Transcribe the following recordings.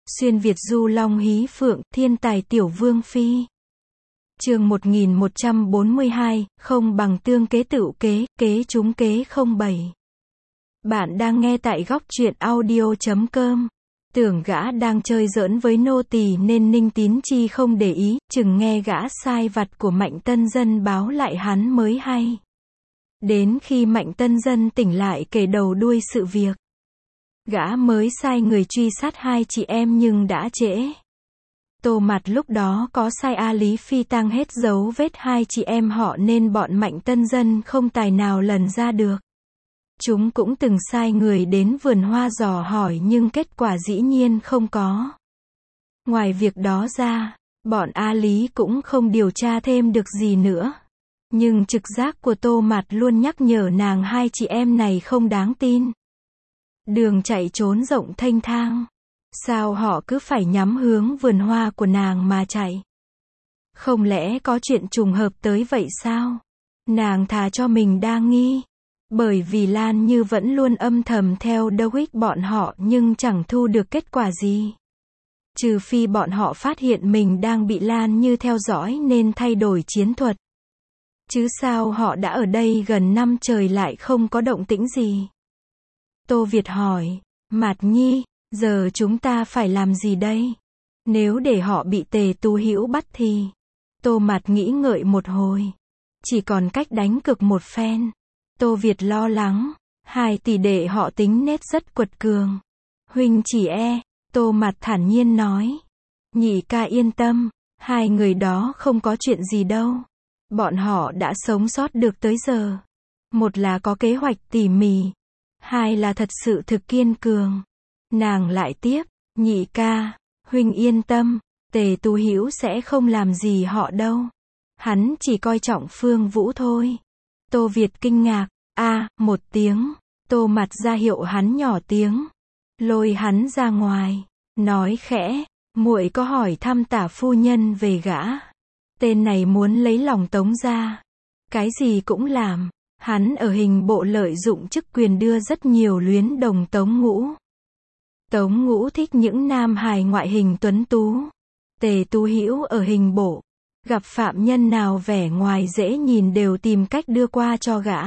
Xuyên Việt du long hí phượng, thiên tài tiểu vương phi. Chương 1142, không bằng tương kế tựu kế, kế trúng kế không bày. Bạn đang nghe tại góc truyện audio.com. Tưởng gã đang chơi giỡn với nô tỳ nên Ninh Tín Chi không để ý, chừng nghe gã sai vặt của Mạnh Tân Dân báo lại hắn mới hay. Đến khi Mạnh Tân Dân tỉnh lại kể đầu đuôi sự việc, gã mới sai người truy sát hai chị em nhưng đã trễ. Tô Mạt lúc đó có sai A Lý Phi tang hết dấu vết hai chị em họ nên bọn Mạnh Tân Dân không tài nào lần ra được. Chúng cũng từng sai người đến vườn hoa dò hỏi nhưng kết quả dĩ nhiên không có. Ngoài việc đó ra, bọn A Lý cũng không điều tra thêm được gì nữa. Nhưng trực giác của Tô Mạt luôn nhắc nhở nàng hai chị em này không đáng tin. Đường chạy trốn rộng thênh thang. Sao họ cứ phải nhắm hướng vườn hoa của nàng mà chạy? Không lẽ có chuyện trùng hợp tới vậy sao? Nàng thà cho mình đa nghi. Bởi vì Lan Như vẫn luôn âm thầm theo Đốc bọn họ nhưng chẳng thu được kết quả gì. Trừ phi bọn họ phát hiện mình đang bị Lan Như theo dõi nên thay đổi chiến thuật. Chứ sao họ đã ở đây gần năm trời lại không có động tĩnh gì? Tô Việt hỏi, Mạt Nhi, giờ chúng ta phải làm gì đây? Nếu để họ bị Tề Tu Hữu bắt thì... Tô Mạt nghĩ ngợi một hồi. Chỉ còn cách đánh cược một phen. Tô Việt lo lắng. Hai tỷ đệ họ tính nết rất quật cường. Huynh chỉ Tô Mạt thản nhiên nói. Nhị ca yên tâm. Hai người đó không có chuyện gì đâu. Bọn họ đã sống sót được tới giờ. Một là có kế hoạch tỉ mỉ. Hai là thật sự thực kiên cường. Nàng lại tiếp, nhị ca, huynh yên tâm, Tề Tu Hữu sẽ không làm gì họ đâu. Hắn chỉ coi trọng Phương Vũ thôi. Tô Việt kinh ngạc, một tiếng, Tô Mạt ra hiệu hắn nhỏ tiếng. Lôi hắn ra ngoài, nói khẽ, muội có hỏi thăm Tả phu nhân về gã. Tên này muốn lấy lòng Tống gia. Cái gì cũng làm. Hắn ở hình bộ lợi dụng chức quyền đưa rất nhiều luyến đồng Tống Ngũ. Tống Ngũ thích những nam hài ngoại hình tuấn tú. Tề Tu Hữu ở hình bộ, gặp phạm nhân nào vẻ ngoài dễ nhìn đều tìm cách đưa qua cho gã.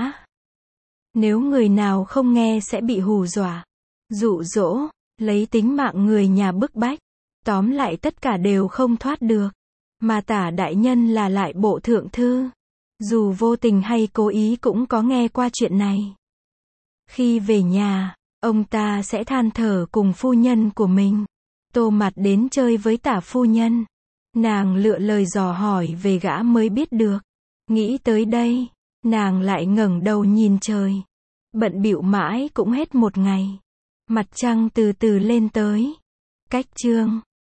Nếu người nào không nghe sẽ bị hù dọa, dụ dỗ, lấy tính mạng người nhà bức bách. Tóm lại tất cả đều không thoát được. Mà Tả đại nhân là lại bộ thượng thư. Dù vô tình hay cố ý cũng có nghe qua chuyện này. Khi về nhà, ông ta sẽ than thở cùng phu nhân của mình. Tô Mạt đến chơi với Tả phu nhân. Nàng lựa lời dò hỏi về gã mới biết được. Nghĩ tới đây, nàng lại ngẩng đầu nhìn trời. Bận bịu mãi cũng hết một ngày. Mặt trăng từ từ lên tới. Cách chương